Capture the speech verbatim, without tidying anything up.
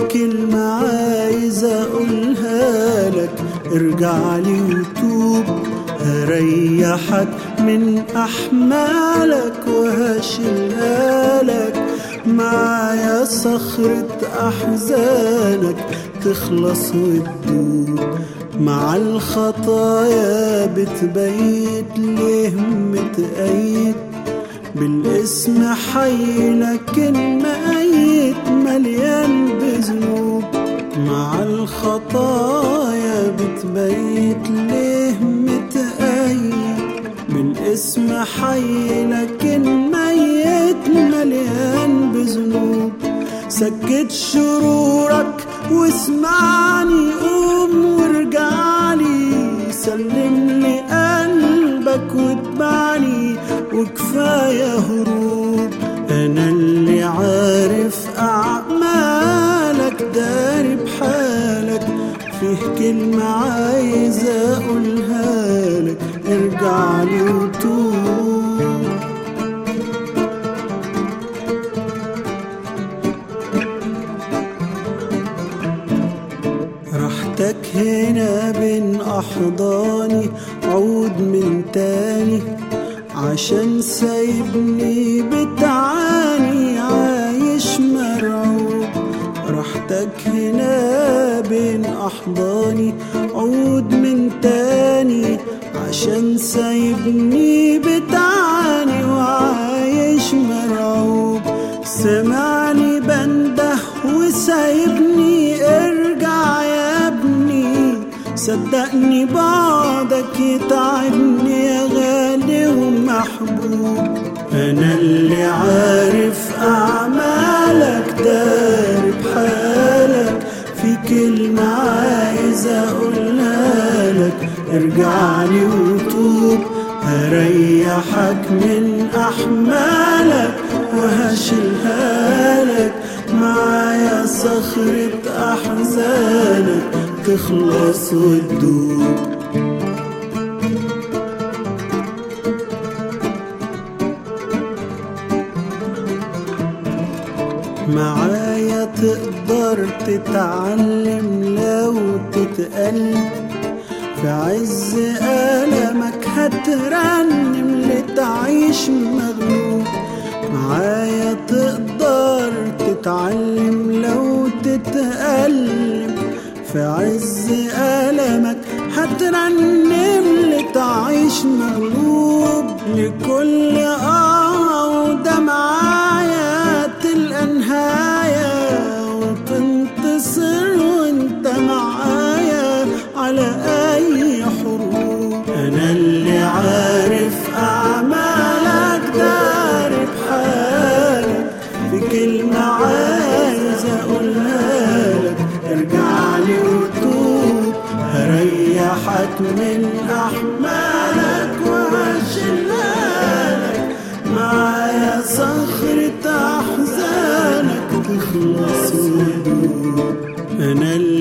كلمة عايز اقولها لك، ارجع لي وتوب، هريحك من احمالك وهشيلها لك. معايا صخرة احزانك تخلص وتدوب، مع الخطايا بتبيت ليه متقيد، بالاسم حي لكن ميت مليان بذنوب. مع الخطايا بتبيت ليه متقيد، بالاسم حي لكن ميت مليان بذنوب. سكت شرورك واسمعني، قوم وارجعلي، سلم لي قلبك واتبعني، وكفاية هروب. أنا اللي عارف أعمالك، داري بحالك، فيه كلمة عايز أقولها لك، ارجع لي وتوب. راحتك هنا بين أحضاني، عود من تاني، عشان سايبني بتعاني عايش مرعوب. راحتك هنا بين أحضاني، عود من تاني، عشان سايبني بتعاني وعايش مرعوب. سمعني بنده وسايبني، ارجع يا ابني، صدقني بعدك يتعبني يا غالي ومحبوب. أنا اللي عارف أعمالك، داري بحالك، في كلمة عايز أقولها لك، ارجع لي وتوب، هريحك من أحمالك وهشيلها لك. معايا صخرة أحزانك تخلص وتدوب. معايا تقدر تتعلم لو تتقلب، في عز ألمك هترنم لتعيش مغلوب. معايا تقدر تتعلم لو تتقلب، في عز ألمك هترنم لتعيش مغلوب. لكل آه وده معايا تلقى نهاية، وتنتصر وانت معايا على أي حروب. أنا اللي عارف أعمالك، داري بحالك، في كلمة عايز أقولها لك، ارجع لي وتوب، هريحك من أحمالك وهشيلها لك. معايا صخرة أحزانك تخلص وتدوب. أنا